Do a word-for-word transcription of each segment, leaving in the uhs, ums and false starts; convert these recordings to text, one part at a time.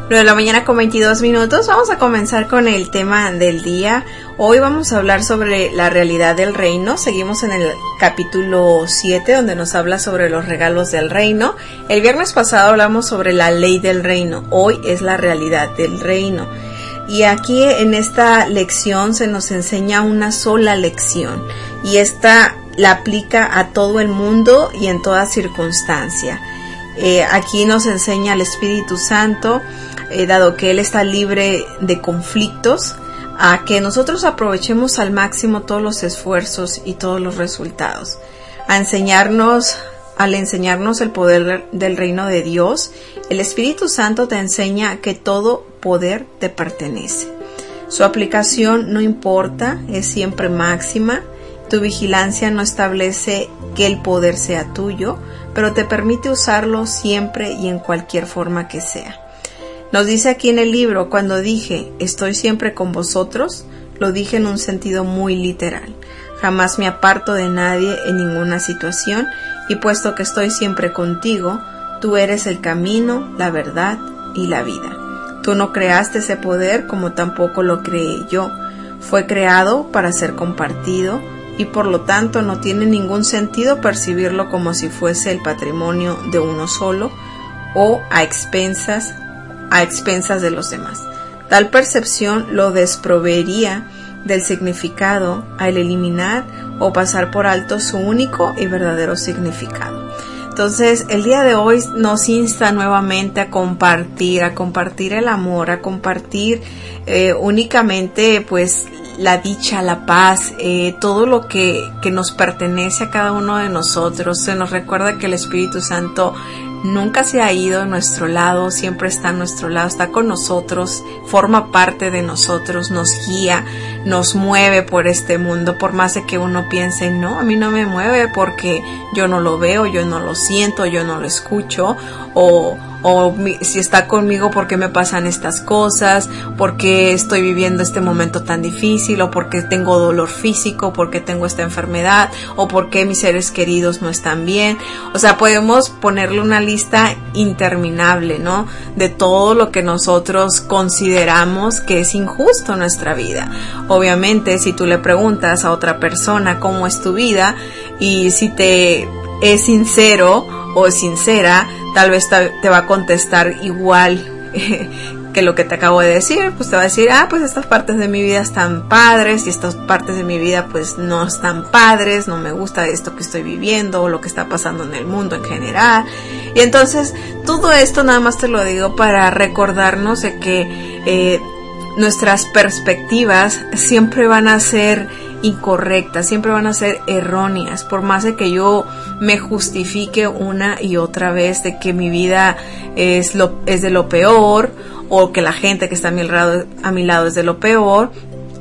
nueve de la mañana con veintidós minutos. Vamos a comenzar con el tema del día. Hoy vamos a hablar sobre la realidad del reino. Seguimos en el capítulo siete, donde nos habla sobre los regalos del reino. El viernes pasado hablamos sobre la ley del reino. Hoy es la realidad del reino. Y aquí en esta lección se nos enseña una sola lección. Y esta la aplica a todo el mundo y en toda circunstancia. Eh, aquí nos enseña el Espíritu Santo, eh, dado que Él está libre de conflictos, a que nosotros aprovechemos al máximo todos los esfuerzos y todos los resultados. A enseñarnos, al enseñarnos el poder del reino de Dios, el Espíritu Santo te enseña que todo poder te pertenece. Su aplicación no importa, es siempre máxima. Tu vigilancia no establece que el poder sea tuyo, pero te permite usarlo siempre y en cualquier forma que sea. Nos dice aquí en el libro, cuando dije, estoy siempre con vosotros, lo dije en un sentido muy literal. Jamás me aparto de nadie en ninguna situación, y puesto que estoy siempre contigo, tú eres el camino, la verdad y la vida. Tú no creaste ese poder como tampoco lo creé yo. Fue creado para ser compartido, y por lo tanto no tiene ningún sentido percibirlo como si fuese el patrimonio de uno solo o a expensas, a expensas de los demás. Tal percepción lo desproveería del significado al eliminar o pasar por alto su único y verdadero significado. Entonces, el día de hoy nos insta nuevamente a compartir, a compartir el amor, a compartir eh, únicamente pues la dicha, la paz, eh, todo lo que, que nos pertenece a cada uno de nosotros. Se nos recuerda que el Espíritu Santo nunca se ha ido a nuestro lado, siempre está a nuestro lado, está con nosotros, forma parte de nosotros, nos guía, nos mueve por este mundo, por más de que uno piense, no, a mí no me mueve porque yo no lo veo, yo no lo siento, yo no lo escucho, o, o mi, si está conmigo, ¿por qué me pasan estas cosas? ¿Por qué estoy viviendo este momento tan difícil? ¿O por qué tengo dolor físico? ¿Por qué tengo esta enfermedad? ¿O por qué mis seres queridos no están bien? O sea, podemos ponerle una lista interminable, ¿no? De todo lo que nosotros consideramos que es injusto en nuestra vida. Obviamente, si tú le preguntas a otra persona cómo es tu vida y si te es sincero o sincera, tal vez te va a contestar igual eh, que lo que te acabo de decir. Pues te va a decir, ah, pues estas partes de mi vida están padres y estas partes de mi vida pues no están padres, no me gusta esto que estoy viviendo o lo que está pasando en el mundo en general. Y entonces todo esto nada más te lo digo para recordarnos de que eh, nuestras perspectivas siempre van a ser incorrectas, siempre van a ser erróneas, por más de que yo me justifique una y otra vez de que mi vida es lo es de lo peor, o que la gente que está a mi lado, a mi lado es de lo peor.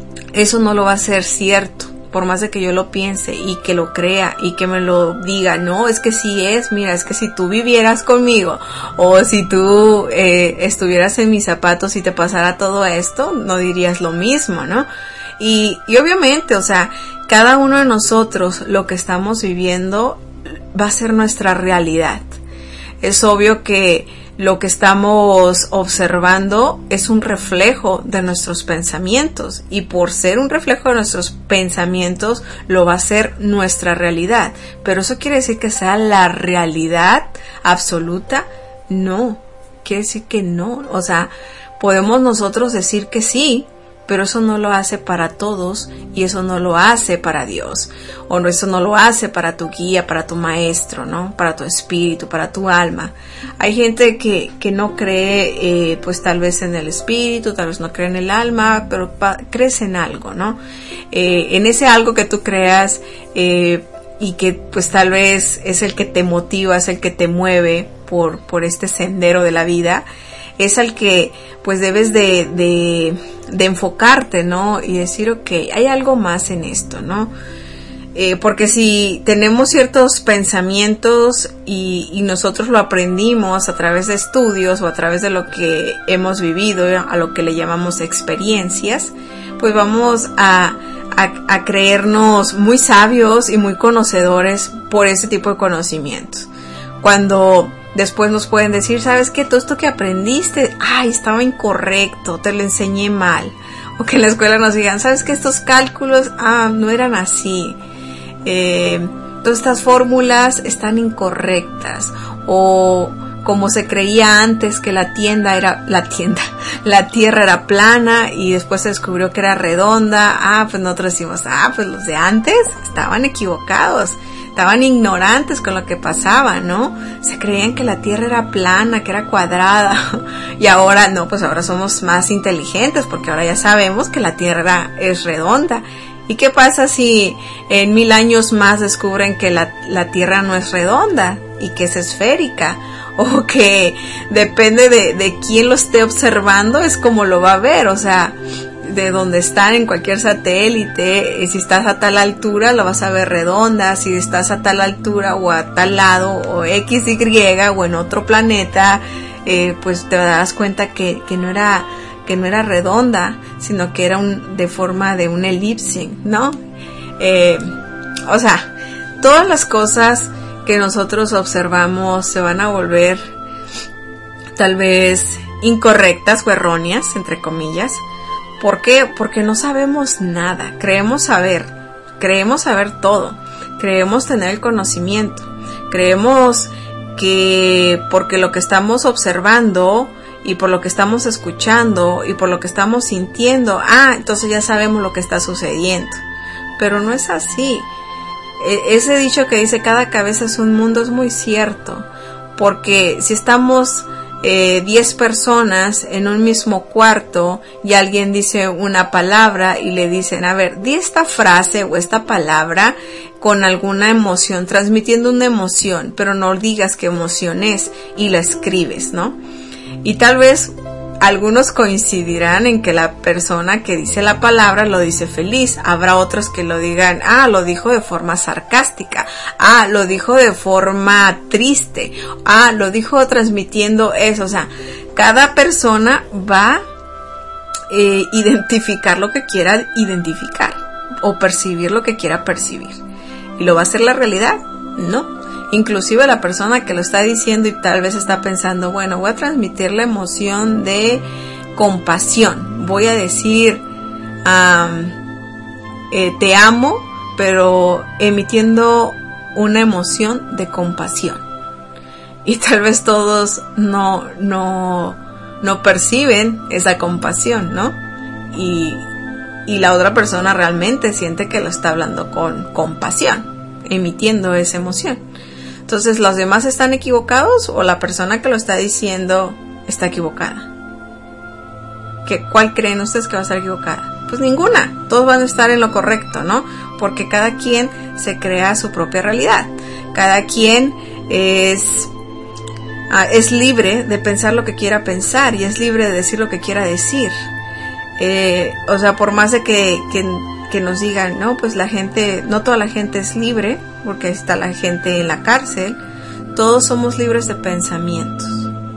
Eso no lo va a ser cierto, por más de que yo lo piense y que lo crea y que me lo diga. No, es que sí es, mira, es que si tú vivieras conmigo o si tú eh, estuvieras en mis zapatos y te pasara todo esto, no dirías lo mismo, ¿no? Y, y obviamente, o sea, cada uno de nosotros lo que estamos viviendo va a ser nuestra realidad. Es obvio que lo que estamos observando es un reflejo de nuestros pensamientos, y por ser un reflejo de nuestros pensamientos lo va a ser nuestra realidad. Pero eso quiere decir que sea la realidad absoluta. No, quiere decir que no. O sea, podemos nosotros decir que sí, pero eso no lo hace para todos, y eso no lo hace para Dios, o no, eso no lo hace para tu guía, para tu maestro, ¿no? Para tu espíritu, para tu alma. Hay gente que, que no cree, eh, pues tal vez en el espíritu, tal vez no cree en el alma, pero pa- crees en algo, ¿no? Eh, en ese algo que tú creas, eh, y que pues tal vez es el que te motiva, es el que te mueve por, por este sendero de la vida, es al que pues debes de, de, de enfocarte, ¿no? Y decir, ok, hay algo más en esto, ¿no? Eh, porque si tenemos ciertos pensamientos y, y nosotros lo aprendimos a través de estudios o a través de lo que hemos vivido, a lo que le llamamos experiencias, pues vamos a, a, a creernos muy sabios y muy conocedores por ese tipo de conocimientos. Cuando Después nos pueden decir, ¿sabes qué? Todo esto que aprendiste, ay, estaba incorrecto, te lo enseñé mal. O que en la escuela nos digan, ¿sabes qué? Estos cálculos, ah, no eran así. Eh, todas estas fórmulas están incorrectas. O como se creía antes que la tienda era, la tienda, la tierra era plana y después se descubrió que era redonda. Ah, pues nosotros decimos, ah, pues los de antes estaban equivocados. Estaban ignorantes con lo que pasaba, ¿no? Se creían que la tierra era plana, que era cuadrada. Y ahora no, pues ahora somos más inteligentes porque ahora ya sabemos que la tierra es redonda. ¿Y qué pasa si en mil años más descubren que la, la tierra no es redonda y que es esférica? O que depende de, de quién lo esté observando, es como lo va a ver, o sea, de donde están en cualquier satélite, si estás a tal altura lo vas a ver redonda, si estás a tal altura o a tal lado o X, Y o en otro planeta, eh, pues te das cuenta que, que no era, que no era redonda, sino que era un, de forma de un elipse, ¿no? Eh, o sea, todas las cosas que nosotros observamos se van a volver tal vez incorrectas o erróneas, entre comillas. ¿Por qué? Porque no sabemos nada, creemos saber, creemos saber todo, creemos tener el conocimiento, creemos que porque lo que estamos observando y por lo que estamos escuchando y por lo que estamos sintiendo, ah, entonces ya sabemos lo que está sucediendo, pero no es así. E- ese dicho que dice cada cabeza es un mundo es muy cierto, porque si estamos Eh, diez personas en un mismo cuarto y alguien dice una palabra y le dicen, a ver, di esta frase o esta palabra con alguna emoción, transmitiendo una emoción, pero no digas qué emoción es y la escribes, ¿no? Y tal vez algunos coincidirán en que la persona que dice la palabra lo dice feliz. Habrá otros que lo digan, ah, lo dijo de forma sarcástica, ah, lo dijo de forma triste, ah, lo dijo transmitiendo eso. O sea, cada persona va a eh, identificar lo que quiera identificar o percibir lo que quiera percibir. ¿Y lo va a hacer la realidad? No. Inclusive la persona que lo está diciendo y tal vez está pensando, bueno, voy a transmitir la emoción de compasión, voy a decir um, eh, te amo, pero emitiendo una emoción de compasión, y tal vez todos no no no perciben esa compasión, ¿no? Y, y la otra persona realmente siente que lo está hablando con compasión, emitiendo esa emoción. Entonces, ¿los demás están equivocados o la persona que lo está diciendo está equivocada? ¿Qué, ¿Cuál creen ustedes que va a estar equivocada? Pues ninguna, todos van a estar en lo correcto, ¿no? Porque cada quien se crea su propia realidad. Cada quien es, uh, es libre de pensar lo que quiera pensar y es libre de decir lo que quiera decir. Eh, o sea, por más de que, que, que nos digan, no, pues la gente, no toda la gente es libre, porque está la gente en la cárcel, todos somos libres de pensamientos.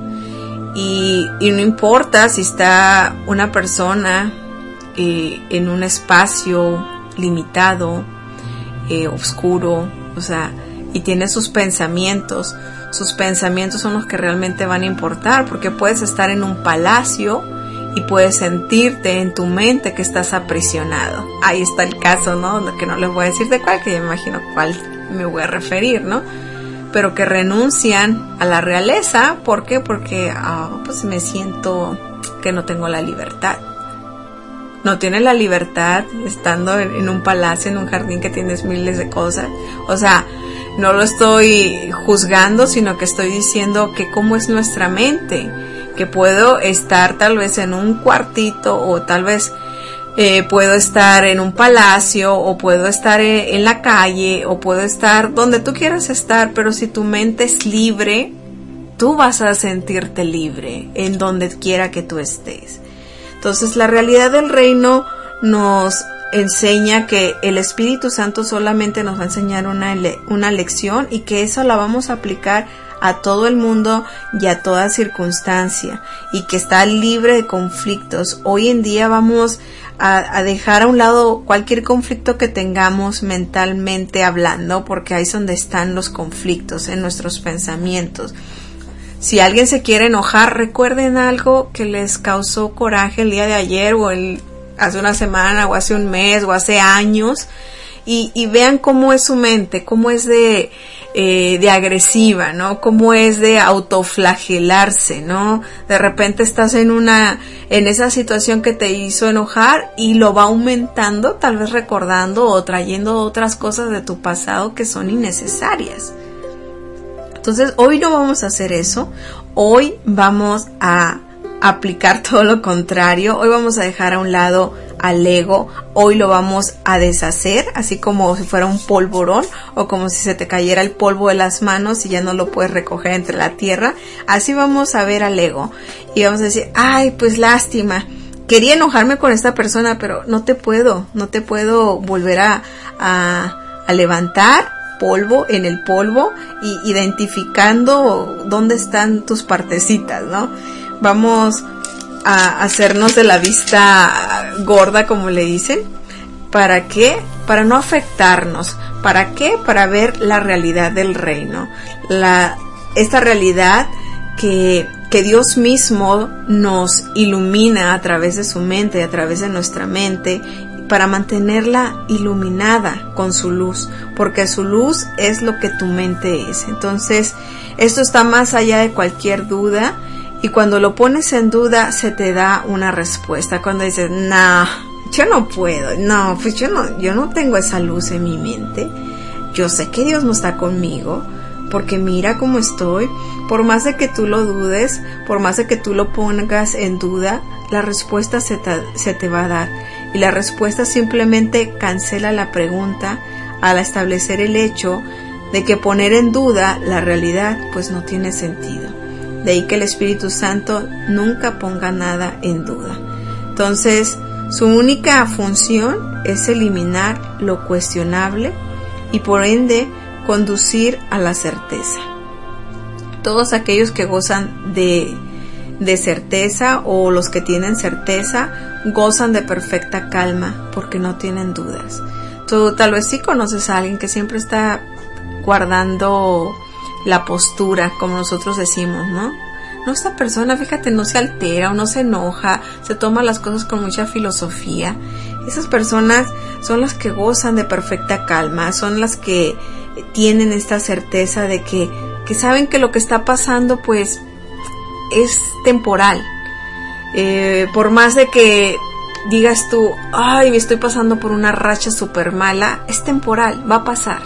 Y, y no importa si está una persona eh, en un espacio limitado, eh, oscuro, o sea, y tiene sus pensamientos, sus pensamientos son los que realmente van a importar, porque puedes estar en un palacio y puedes sentirte en tu mente que estás aprisionado. Ahí está el caso, ¿no? Que no les voy a decir de cuál, que yo me imagino cuál me voy a referir, ¿no? Pero que renuncian a la realeza. ¿Por qué? Porque oh, pues me siento que no tengo la libertad. No tienes la libertad estando en, en un palacio, en un jardín que tienes miles de cosas. O sea, no lo estoy juzgando, sino que estoy diciendo que cómo es nuestra mente, que puedo estar tal vez en un cuartito o tal vez eh, puedo estar en un palacio o puedo estar en, en la calle o puedo estar donde tú quieras estar, pero si tu mente es libre, tú vas a sentirte libre en donde quiera que tú estés. Entonces la realidad del reino nos enseña que el Espíritu Santo solamente nos va a enseñar una, le- una lección y que eso la vamos a aplicar a todo el mundo y a toda circunstancia, y que está libre de conflictos. Hoy en día vamos a, a dejar a un lado cualquier conflicto que tengamos mentalmente hablando, porque ahí es donde están los conflictos, en nuestros pensamientos. Si alguien se quiere enojar, recuerden algo que les causó coraje el día de ayer o el, hace una semana o hace un mes o hace años y, y vean cómo es su mente, cómo es de, eh, de agresiva, ¿no? Cómo es de autoflagelarse, ¿no? De repente estás en una, en esa situación que te hizo enojar y lo va aumentando, tal vez recordando o trayendo otras cosas de tu pasado que son innecesarias. Entonces, hoy no vamos a hacer eso. Hoy vamos a aplicar todo lo contrario. Hoy vamos a dejar a un lado al ego. Hoy lo vamos a deshacer, así como si fuera un polvorón o como si se te cayera el polvo de las manos y ya no lo puedes recoger entre la tierra. Así vamos a ver al ego y vamos a decir, ay, pues lástima. Quería enojarme con esta persona, pero no te puedo, no te puedo volver a, a, a levantar polvo en el polvo y identificando dónde están tus partecitas, ¿no? Vamos a hacernos de la vista gorda, como le dicen. ¿Para qué? Para no afectarnos. ¿Para qué? Para ver la realidad del reino. La, esta realidad que, que Dios mismo nos ilumina a través de su mente, a través de nuestra mente, para mantenerla iluminada con su luz, porque su luz es lo que tu mente es. Entonces, esto está más allá de cualquier duda, y cuando lo pones en duda, se te da una respuesta. Cuando dices, no, yo no puedo, no, pues yo no, yo no tengo esa luz en mi mente, yo sé que Dios no está conmigo, porque mira cómo estoy. Por más de que tú lo dudes, por más de que tú lo pongas en duda, la respuesta se te, se te va a dar. Y la respuesta simplemente cancela la pregunta al establecer el hecho de que poner en duda la realidad pues no tiene sentido. De ahí que el Espíritu Santo nunca ponga nada en duda. Entonces, su única función es eliminar lo cuestionable y por ende conducir a la certeza. Todos aquellos que gozan de, de certeza o los que tienen certeza gozan de perfecta calma porque no tienen dudas. Tú tal vez sí conoces a alguien que siempre está guardando la postura, como nosotros decimos, ¿no? No, esta persona, fíjate, no se altera o no se enoja, se toma las cosas con mucha filosofía. Esas personas son las que gozan de perfecta calma, son las que tienen esta certeza de que, que saben que lo que está pasando pues es temporal. Eh, por más de que digas tú, ay, me estoy pasando por una racha súper mala, es temporal, va a pasar.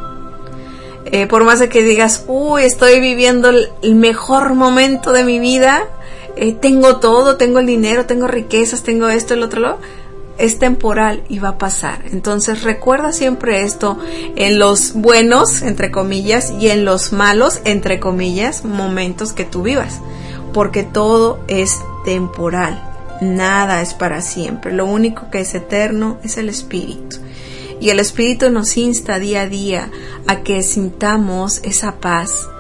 Eh, por más de que digas, uy, estoy viviendo el, el mejor momento de mi vida, eh, tengo todo, tengo el dinero, tengo riquezas, tengo esto, el otro, lo, es temporal y va a pasar. Entonces recuerda siempre esto en los buenos, entre comillas, y en los malos, entre comillas, momentos que tú vivas. Porque todo es temporal, nada es para siempre. Lo único que es eterno es el Espíritu. Y el Espíritu nos insta día a día a que sintamos esa paz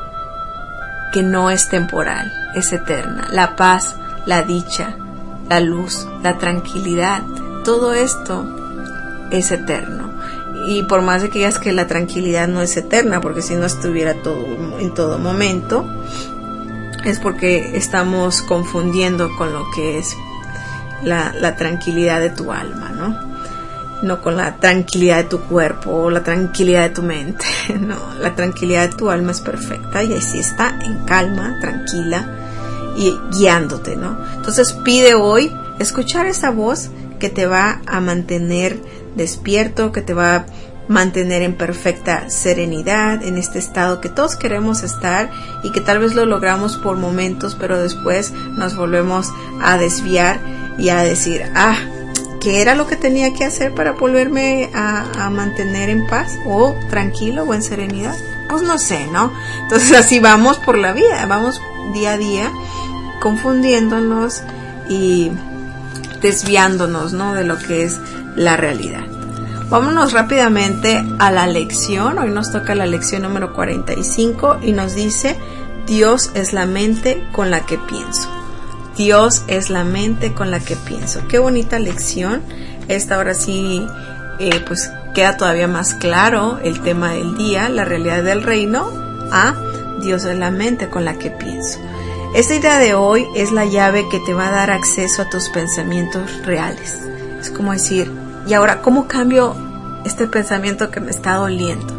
que no es temporal, es eterna. La paz, la dicha, la luz, la tranquilidad, todo esto es eterno. Y por más de que digas que la tranquilidad no es eterna, porque si no estuviera todo en todo momento, es porque estamos confundiendo con lo que es la, la tranquilidad de tu alma, ¿no? No con la tranquilidad de tu cuerpo o la tranquilidad de tu mente. No, la tranquilidad de tu alma es perfecta y así está en calma, tranquila y guiándote, ¿no? Entonces pide hoy escuchar esa voz que te va a mantener despierto, que te va a mantener en perfecta serenidad, en este estado que todos queremos estar y que tal vez lo logramos por momentos, pero después nos volvemos a desviar y a decir, ah, ¿qué era lo que tenía que hacer para volverme a, a mantener en paz o tranquilo o en serenidad? Pues no sé, ¿no? Entonces así vamos por la vida, vamos día a día confundiéndonos y desviándonos, ¿no?, de lo que es la realidad. Vámonos rápidamente a la lección. Hoy nos toca la lección número cuarenta y cinco y nos dice, Dios es la mente con la que pienso. Dios es la mente con la que pienso. Qué bonita lección. Esta ahora sí, eh, pues queda todavía más claro el tema del día, la realidad del reino. A Dios es la mente con la que pienso. Esta idea de hoy es la llave que te va a dar acceso a tus pensamientos reales. Es como decir, ¿y ahora cómo cambio este pensamiento que me está doliendo?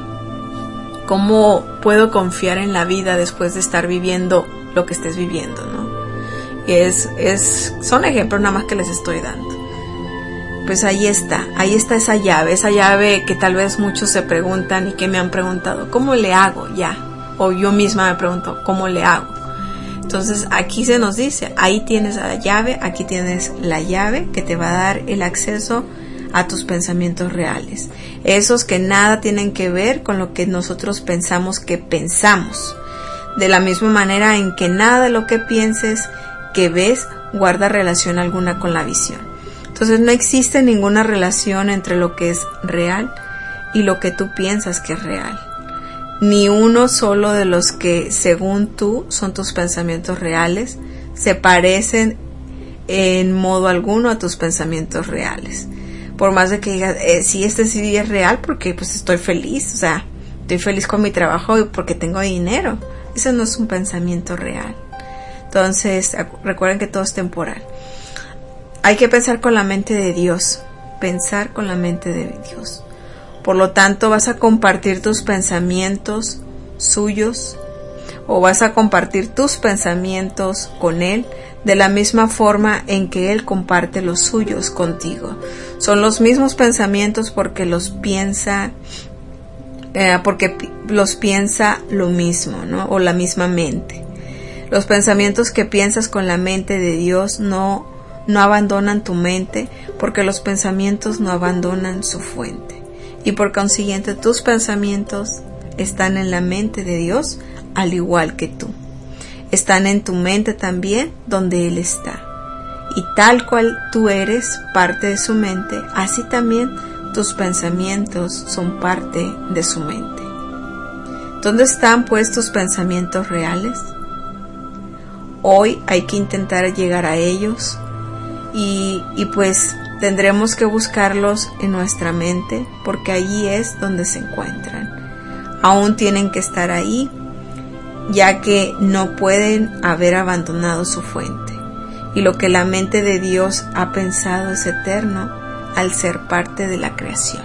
¿Cómo puedo confiar en la vida después de estar viviendo lo que estés viviendo, ¿no? Y es, es, son ejemplos nada más que les estoy dando. Pues ahí está, ahí está esa llave, esa llave que tal vez muchos se preguntan y que me han preguntado, ¿cómo le hago ya? O yo misma me pregunto, ¿cómo le hago? Entonces aquí se nos dice, ahí tienes la llave, aquí tienes la llave que te va a dar el acceso a tus pensamientos reales. Esos que nada tienen que ver con lo que nosotros pensamos que pensamos. De la misma manera en que nada de lo que pienses, que ves, guarda relación alguna con la visión. Entonces no existe ninguna relación entre lo que es real y lo que tú piensas que es real. Ni uno solo de los que según tú son tus pensamientos reales se parecen en modo alguno a tus pensamientos reales. Por más de que digas, eh, sí, este sí es real porque pues estoy feliz, o sea, estoy feliz con mi trabajo y porque tengo dinero. Ese no es un pensamiento real. Entonces, recuerden que todo es temporal. Hay que pensar con la mente de Dios, pensar con la mente de Dios. Por lo tanto, vas a compartir tus pensamientos suyos o vas a compartir tus pensamientos con Él de la misma forma en que Él comparte los suyos contigo. Son los mismos pensamientos porque los piensa, eh, porque pi- los piensa lo mismo, ¿no? O la misma mente. Los pensamientos que piensas con la mente de Dios no, no abandonan tu mente porque los pensamientos no abandonan su fuente. Y por consiguiente tus pensamientos están en la mente de Dios al igual que tú. Están en tu mente también donde Él está. Y tal cual tú eres parte de su mente, así también tus pensamientos son parte de su mente. ¿Dónde están pues tus pensamientos reales? Hoy hay que intentar llegar a ellos y, y pues tendremos que buscarlos en nuestra mente porque allí es donde se encuentran. Aún tienen que estar ahí, ya que no pueden haber abandonado su fuente. Y lo que la mente de Dios ha pensado es eterno al ser parte de la creación.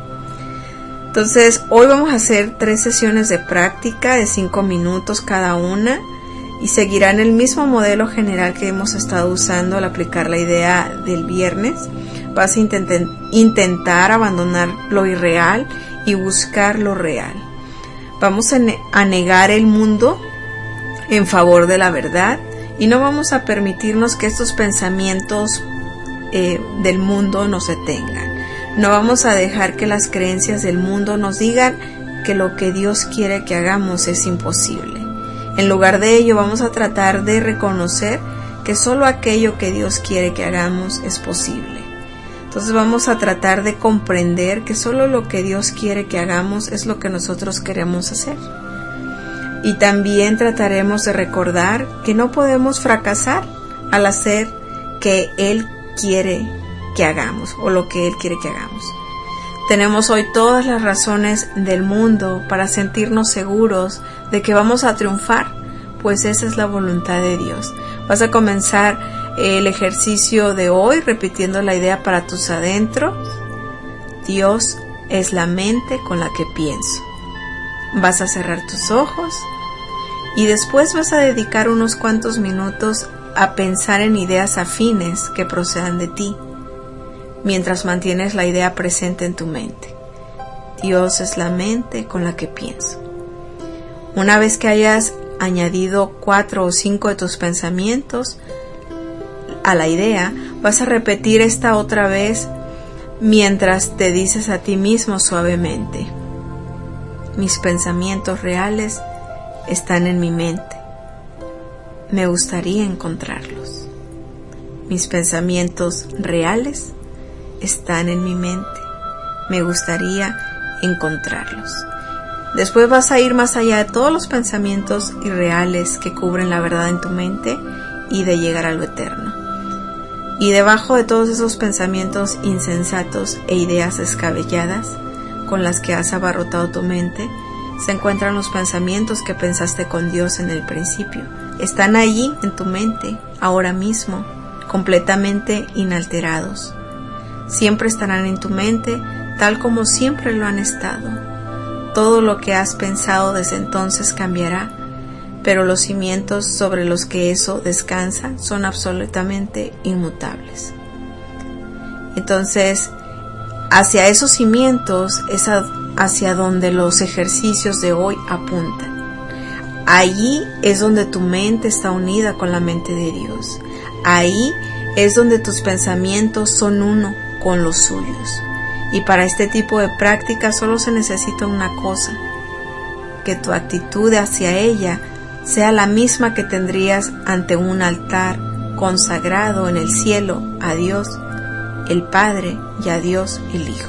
Entonces, hoy vamos a hacer tres sesiones de práctica de cinco minutos cada una y seguirán el mismo modelo general que hemos estado usando al aplicar la idea del viernes. Vas a intentar, intentar abandonar lo irreal y buscar lo real. Vamos a, ne- a negar el mundo en favor de la verdad y no vamos a permitirnos que estos pensamientos eh, del mundo nos detengan. No vamos a dejar que las creencias del mundo nos digan que lo que Dios quiere que hagamos es imposible. En lugar de ello, vamos a tratar de reconocer que solo aquello que Dios quiere que hagamos es posible. Entonces vamos a tratar de comprender que solo lo que Dios quiere que hagamos es lo que nosotros queremos hacer. Y también trataremos de recordar que no podemos fracasar al hacer que Él quiere que hagamos o lo que Él quiere que hagamos. Tenemos hoy todas las razones del mundo para sentirnos seguros de que vamos a triunfar, pues esa es la voluntad de Dios. Vas a comenzar el ejercicio de hoy repitiendo la idea para tus adentros. Dios es la mente con la que pienso. Vas a cerrar tus ojos y después vas a dedicar unos cuantos minutos a pensar en ideas afines que procedan de ti, mientras mantienes la idea presente en tu mente. Dios es la mente con la que pienso. Una vez que hayas añadido cuatro o cinco de tus pensamientos a la idea, vas a repetir esta otra vez mientras te dices a ti mismo suavemente: mis pensamientos reales están en mi mente. Me gustaría encontrarlos. Mis pensamientos reales están en mi mente. Me gustaría encontrarlos. Después vas a ir más allá de todos los pensamientos irreales que cubren la verdad en tu mente y de llegar a lo eterno. Y debajo de todos esos pensamientos insensatos e ideas descabelladas con las que has abarrotado tu mente, se encuentran los pensamientos que pensaste con Dios en el principio. Están allí en tu mente, ahora mismo, completamente inalterados. Siempre estarán en tu mente, tal como siempre lo han estado. Todo lo que has pensado desde entonces cambiará, pero los cimientos sobre los que eso descansa son absolutamente inmutables. Entonces, hacia esos cimientos es hacia donde los ejercicios de hoy apuntan. Allí es donde tu mente está unida con la mente de Dios. Ahí es donde tus pensamientos son uno con los suyos. Y para este tipo de práctica solo se necesita una cosa: que tu actitud hacia ella sea la misma que tendrías ante un altar consagrado en el cielo a Dios el Padre y a Dios el Hijo.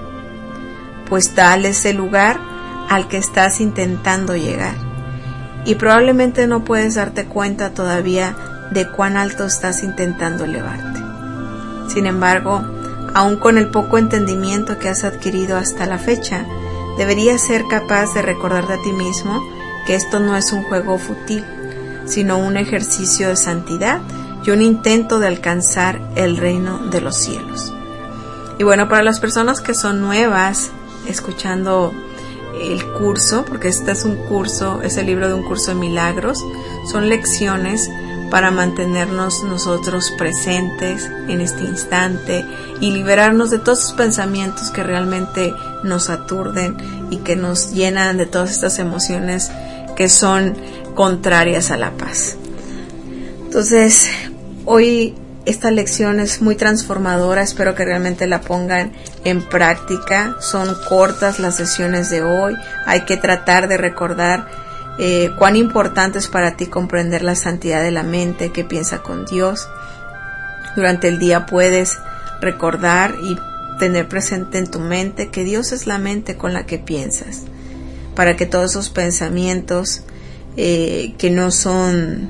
Pues tal es el lugar al que estás intentando llegar, y probablemente no puedes darte cuenta todavía de cuán alto estás intentando elevarte. Sin embargo, aun con el poco entendimiento que has adquirido hasta la fecha, deberías ser capaz de recordarte a ti mismo que esto no es un juego fútil, sino un ejercicio de santidad y un intento de alcanzar el reino de los cielos. Y bueno, para las personas que son nuevas escuchando el curso, porque este es un curso, es el libro de un curso de milagros, son lecciones para mantenernos nosotros presentes en este instante y liberarnos de todos esos pensamientos que realmente nos aturden y que nos llenan de todas estas emociones que son contrarias a la paz. Entonces, hoy esta lección es muy transformadora, espero que realmente la pongan en práctica. Son cortas las sesiones de hoy, hay que tratar de recordar eh, cuán importante es para ti comprender la santidad de la mente que piensa con Dios. Durante el día puedes recordar y tener presente en tu mente que Dios es la mente con la que piensas, para que todos esos pensamientos eh, que no son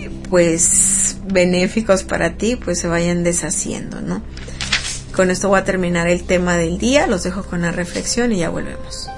pues benéficos para ti pues se vayan deshaciendo, ¿no? Con esto voy a terminar el tema del día, los dejo con la reflexión y ya volvemos.